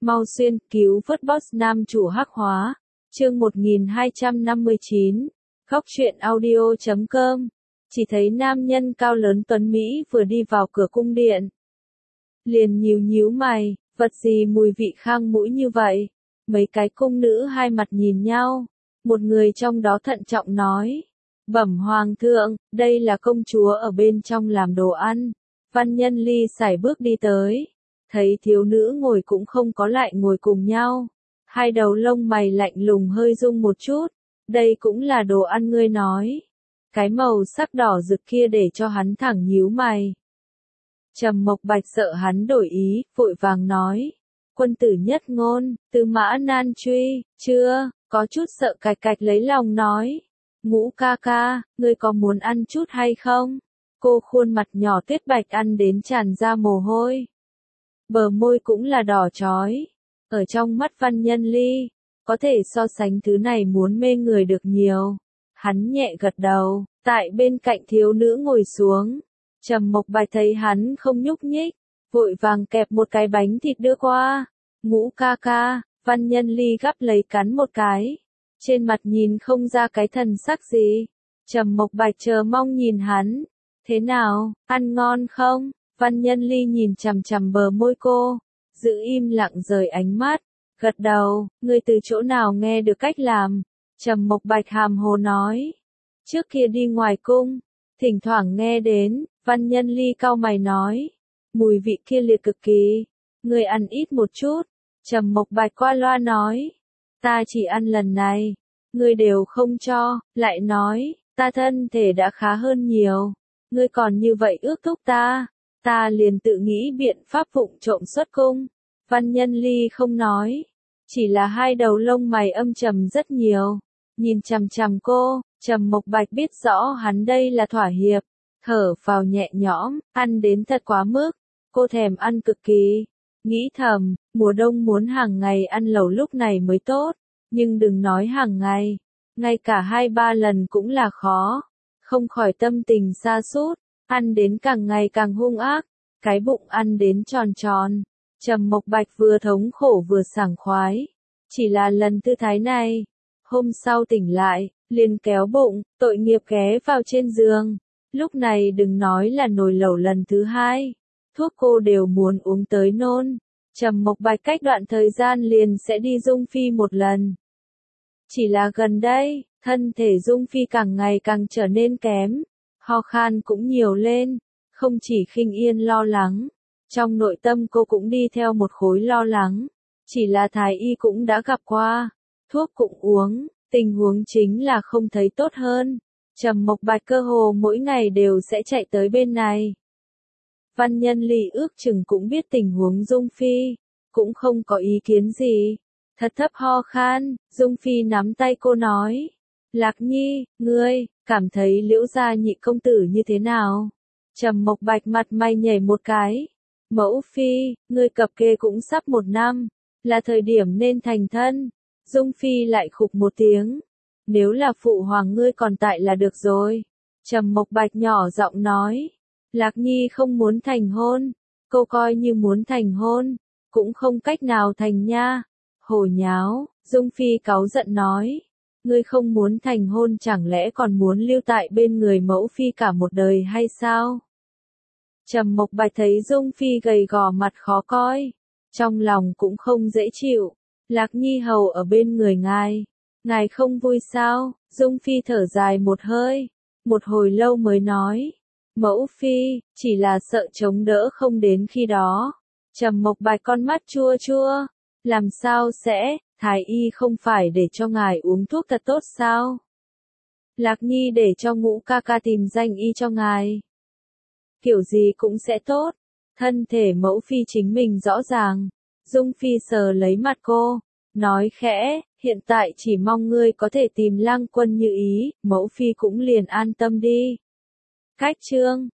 Mau xuyên cứu vớt boss nam chủ hắc hóa. Chương 1259. Góc truyện audio.com. Chỉ thấy nam nhân cao lớn tuấn Mỹ vừa đi vào cửa cung điện. Liền nhíu mày, vật gì mùi vị khang mũi như vậy? Mấy cái cung nữ hai mặt nhìn nhau. Một người trong đó thận trọng nói. Bẩm hoàng thượng, đây là công chúa ở bên trong làm đồ ăn. Văn Nhân Ly sải bước đi tới. Thấy thiếu nữ ngồi cũng không có lại ngồi cùng nhau. Hai đầu lông mày lạnh lùng hơi rung một chút. Đây cũng là đồ ăn ngươi nói. Cái màu sắc đỏ rực kia để cho hắn thẳng nhíu mày. Trầm Mộc Bạch sợ hắn đổi ý, vội vàng nói. Quân tử nhất ngôn, Tư Mã Nan truy, chưa, có chút sợ cạch cạch lấy lòng nói. Ngũ ca ca, ngươi có muốn ăn chút hay không? Cô khuôn mặt nhỏ tuyết bạch ăn đến tràn ra mồ hôi. Bờ môi cũng là đỏ chói. Ở trong mắt Văn Nhân Ly, có thể so sánh thứ này muốn mê người được nhiều. Hắn nhẹ gật đầu, tại bên cạnh thiếu nữ ngồi xuống. Trầm Mộc Bạch thấy hắn không nhúc nhích, vội vàng kẹp một cái bánh thịt đưa qua. Ngũ ca ca, Văn Nhân Ly gắp lấy cắn một cái. Trên mặt nhìn không ra cái thần sắc gì. Trầm Mộc Bạch chờ mong nhìn hắn. Thế nào, ăn ngon không? Văn Nhân Ly nhìn chằm chằm bờ môi cô, giữ im lặng rời ánh mắt, gật đầu, ngươi từ chỗ nào nghe được cách làm? Trầm Mộc Bạch hàm hồ nói, trước kia đi ngoài cung, thỉnh thoảng nghe đến. Văn Nhân Ly cau mày nói, mùi vị kia liệt cực kỳ, ngươi ăn ít một chút. Trầm Mộc Bạch qua loa nói, ta chỉ ăn lần này, ngươi đều không cho, lại nói, ta thân thể đã khá hơn nhiều, ngươi còn như vậy ước thúc ta liền tự nghĩ biện pháp vụng trộm xuất cung. Văn Nhân Ly không nói, chỉ là hai đầu lông mày âm trầm rất nhiều, nhìn chằm chằm cô. Trầm Mộc Bạch biết rõ hắn đây là thỏa hiệp, thở phào nhẹ nhõm, ăn đến thật quá mức, cô thèm ăn cực kỳ, nghĩ thầm, mùa đông muốn hàng ngày ăn lẩu lúc này mới tốt, nhưng đừng nói hàng ngày, ngay cả 2-3 lần cũng là khó, không khỏi tâm tình sa sút, ăn đến càng ngày càng hung ác, cái bụng ăn đến tròn tròn. Trầm Mộc Bạch vừa thống khổ vừa sảng khoái, chỉ là lần tư thái này, hôm sau tỉnh lại, liền kéo bụng, tội nghiệp ghé vào trên giường. Lúc này đừng nói là nồi lẩu lần thứ 2, thuốc cô đều muốn uống tới nôn. Trầm Mộc Bạch cách đoạn thời gian liền sẽ đi Dung Phi một lần. Chỉ là gần đây, thân thể Dung Phi càng ngày càng trở nên kém, ho khan cũng nhiều lên, không chỉ Khinh Yên lo lắng, trong nội tâm cô cũng đi theo một khối lo lắng. Chỉ là thái y cũng đã gặp qua, thuốc cũng uống, tình huống chính là không thấy tốt hơn. Trầm Mộc Bạch cơ hồ mỗi ngày đều sẽ chạy tới bên này. Văn Nhân Ly ước chừng cũng biết tình huống Dung Phi, cũng không có ý kiến gì. Thật thấp ho khan, Dung Phi nắm tay cô nói. Lạc Nhi, ngươi, cảm thấy Liễu gia nhị công tử như thế nào? Trầm Mộc Bạch mặt mày nhảy một cái. Mẫu Phi, ngươi cập kê cũng sắp 1 năm, là thời điểm nên thành thân. Dung Phi lại khục một tiếng. Nếu là phụ hoàng ngươi còn tại là được rồi. Trầm Mộc Bạch nhỏ giọng nói. Lạc Nhi không muốn thành hôn. Cô coi như muốn thành hôn, cũng không cách nào thành nha. Hồ nháo, Dung Phi cáu giận nói. Ngươi không muốn thành hôn chẳng lẽ còn muốn lưu tại bên người mẫu phi cả một đời hay sao? Trầm Mộc Bạch thấy Dung Phi gầy gò mặt khó coi, trong lòng cũng không dễ chịu. Lạc Nhi hầu ở bên người ngài không vui sao? Dung Phi thở dài một hơi, một hồi lâu mới nói. Mẫu Phi, chỉ là sợ chống đỡ không đến khi đó. Trầm Mộc Bạch con mắt chua chua, làm sao sẽ, thái y không phải để cho ngài uống thuốc thật tốt sao? Lạc Nhi để cho Ngũ ca ca tìm danh y cho ngài. Kiểu gì cũng sẽ tốt, thân thể mẫu phi chính mình rõ ràng. Dung Phi sờ lấy mặt cô, nói khẽ, hiện tại chỉ mong ngươi có thể tìm Lang Quân như ý, mẫu phi cũng liền an tâm đi. Cách chương